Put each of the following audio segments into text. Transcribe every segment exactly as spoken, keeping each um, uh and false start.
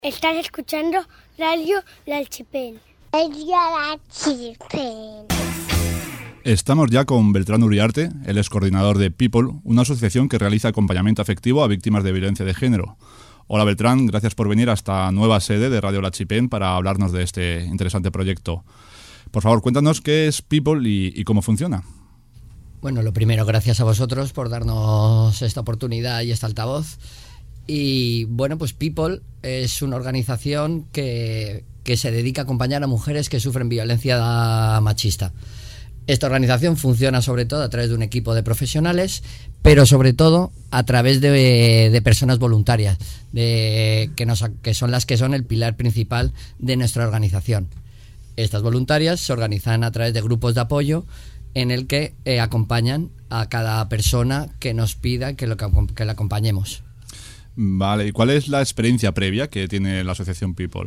Estás escuchando Radio Lalchipen. Radio Lalchipen. Estamos ya con Beltrán Uriarte, él es coordinador de People, una asociación que realiza acompañamiento afectivo a víctimas de violencia de género. Hola Beltrán, gracias por venir a esta nueva sede de Radio Lalchipen para hablarnos de este interesante proyecto. Por favor, cuéntanos qué es People y, y cómo funciona. Bueno, lo primero, gracias a vosotros por darnos esta oportunidad y este altavoz. Y bueno, pues People es una organización que, que se dedica a acompañar a mujeres que sufren violencia machista. Esta organización funciona sobre todo a través de un equipo de profesionales, pero sobre todo a través de, de personas voluntarias, de, que, nos, que son las que son el pilar principal de nuestra organización. Estas voluntarias se organizan a través de grupos de apoyo en el que eh, acompañan a cada persona que nos pida que, lo, que la acompañemos. Vale, ¿y cuál es la experiencia previa que tiene la asociación People?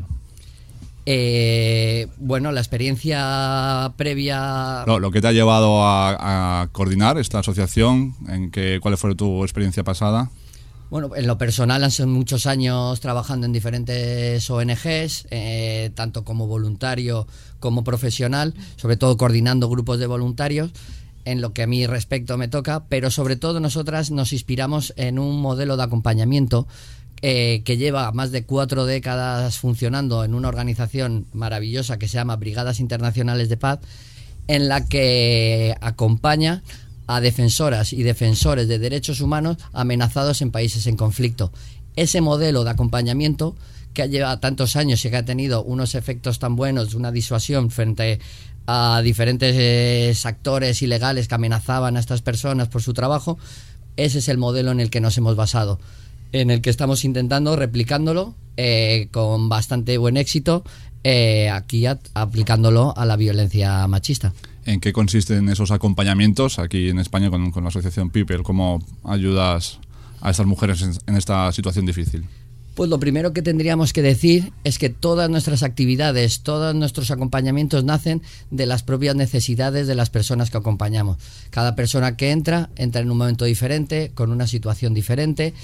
Eh, bueno, la experiencia previa... No, lo que te ha llevado a, a coordinar esta asociación, ¿en qué, ¿cuál fue tu experiencia pasada? Bueno, en lo personal han sido muchos años trabajando en diferentes O N Ges, eh, tanto como voluntario como profesional, sobre todo coordinando grupos de voluntarios, en lo que a mí respecto me toca, pero sobre todo nosotras nos inspiramos en un modelo de acompañamiento eh, que lleva más de cuatro décadas funcionando en una organización maravillosa que se llama Brigadas Internacionales de Paz, en la que acompaña a defensoras y defensores de derechos humanos amenazados en países en conflicto. Ese modelo de acompañamiento que lleva tantos años y que ha tenido unos efectos tan buenos, una disuasión frente a diferentes eh, actores ilegales que amenazaban a estas personas por su trabajo, ese es el modelo en el que nos hemos basado, en el que estamos intentando replicándolo eh, con bastante buen éxito, eh, aquí a, aplicándolo a la violencia machista. ¿En qué consisten esos acompañamientos aquí en España con, con la asociación People? ¿Cómo ayudas a estas mujeres en, en esta situación difícil? Pues lo primero que tendríamos que decir es que todas nuestras actividades, todos nuestros acompañamientos nacen de las propias necesidades de las personas que acompañamos. Cada persona que entra, entra en un momento diferente, con una situación diferente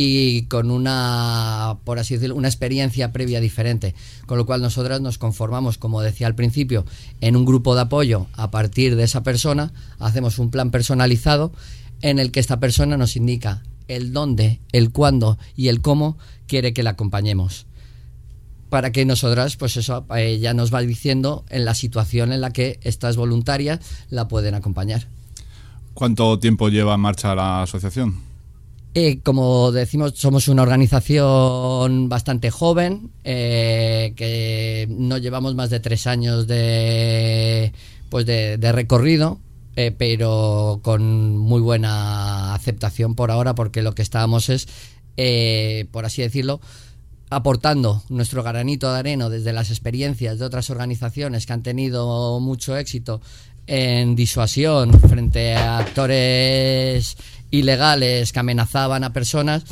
y con una, por así decirlo, una experiencia previa diferente. Con lo cual nosotras nos conformamos, como decía al principio, en un grupo de apoyo a partir de esa persona, hacemos un plan personalizado en el que esta persona nos indica el dónde, el cuándo y el cómo quiere que la acompañemos, para que nosotras, pues eso, ella nos va diciendo en la situación en la que estas voluntarias la pueden acompañar. ¿Cuánto tiempo lleva en marcha la asociación? Eh, como decimos, somos una organización bastante joven, eh, que no llevamos más de tres años de, pues de, de recorrido. Eh, pero con muy buena aceptación por ahora, porque lo que estábamos es, eh, por así decirlo, aportando nuestro granito de arena desde las experiencias de otras organizaciones que han tenido mucho éxito en disuasión frente a actores ilegales que amenazaban a personas,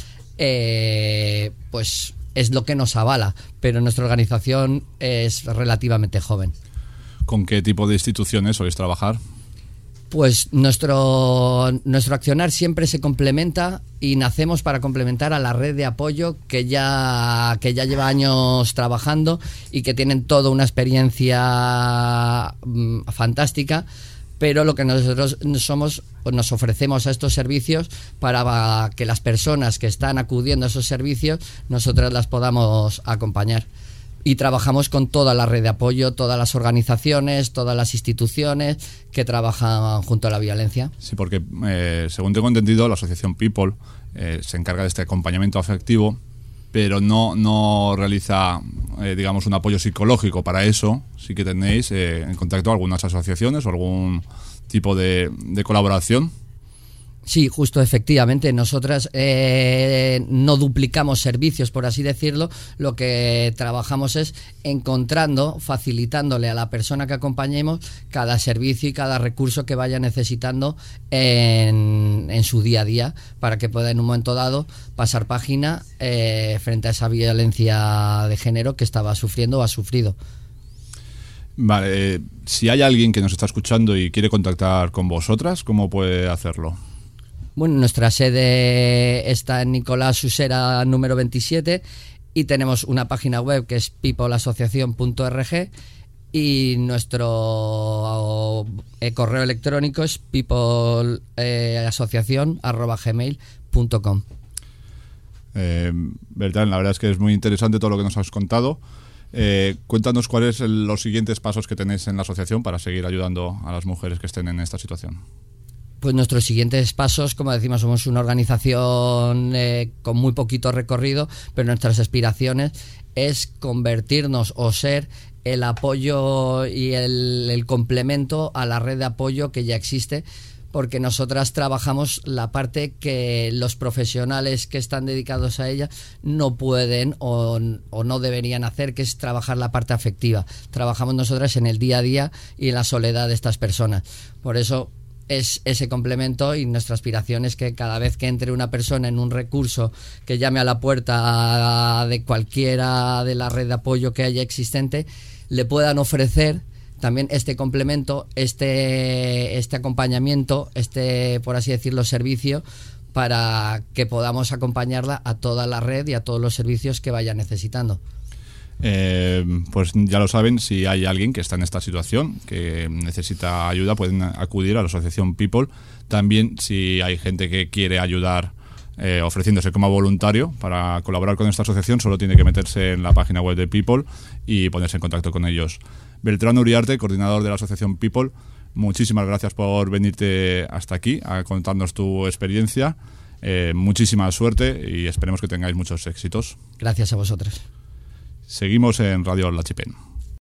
eh, pues es lo que nos avala, pero nuestra organización es relativamente joven. ¿Con qué tipo de instituciones soléis trabajar? Pues nuestro, nuestro accionar siempre se complementa y nacemos para complementar a la red de apoyo que ya, que ya lleva años trabajando y que tienen toda una experiencia mmm, fantástica, pero lo que nosotros somos, nos ofrecemos a estos servicios para que las personas que están acudiendo a esos servicios, nosotras las podamos acompañar. Y trabajamos con toda la red de apoyo, todas las organizaciones, todas las instituciones que trabajan junto a la violencia. Sí, porque eh, según tengo entendido, la asociación People eh, se encarga de este acompañamiento afectivo, pero no, no realiza, eh, digamos, un apoyo psicológico. Para eso sí que tenéis eh, en contacto algunas asociaciones o algún tipo de, de colaboración. Sí, justo, efectivamente. Nosotras eh, no duplicamos servicios, por así decirlo. Lo que trabajamos es encontrando, facilitándole a la persona que acompañemos cada servicio y cada recurso que vaya necesitando en, en su día a día, para que pueda en un momento dado pasar página eh, frente a esa violencia de género que estaba sufriendo o ha sufrido. Vale, eh, si hay alguien que nos está escuchando y quiere contactar con vosotras, ¿cómo puede hacerlo? Bueno, nuestra sede está en Nicolás Usera número veintisiete y tenemos una página web que es people asociación punto org y nuestro eh, correo electrónico es people asociación arroba gmail punto com. Eh, Beltrán, la verdad es que es muy interesante todo lo que nos has contado. Eh, cuéntanos cuáles son los siguientes pasos que tenéis en la asociación para seguir ayudando a las mujeres que estén en esta situación. Pues nuestros siguientes pasos, como decimos, somos una organización eh, con muy poquito recorrido, pero nuestras aspiraciones es convertirnos o ser el apoyo y el, el complemento a la red de apoyo que ya existe, porque nosotras trabajamos la parte que los profesionales que están dedicados a ella no pueden o, o no deberían hacer, que es trabajar la parte afectiva. Trabajamos nosotras en el día a día y en la soledad de estas personas. Por eso es ese complemento, y nuestra aspiración es que cada vez que entre una persona en un recurso que llame a la puerta de cualquiera de la red de apoyo que haya existente, le puedan ofrecer también este complemento, este, este acompañamiento, este, por así decirlo, servicio, para que podamos acompañarla a toda la red y a todos los servicios que vaya necesitando. Eh, pues ya lo saben, si hay alguien que está en esta situación, que necesita ayuda, pueden acudir a la asociación People. También, si hay gente que quiere ayudar eh, ofreciéndose como voluntario para colaborar con esta asociación, solo tiene que meterse en la página web de People y ponerse en contacto con ellos. Beltrán Uriarte, coordinador de la asociación People, muchísimas gracias por venirte hasta aquí a contarnos tu experiencia. Eh, muchísima suerte y esperemos que tengáis muchos éxitos. Gracias a vosotros. Seguimos en Radio La Chipén.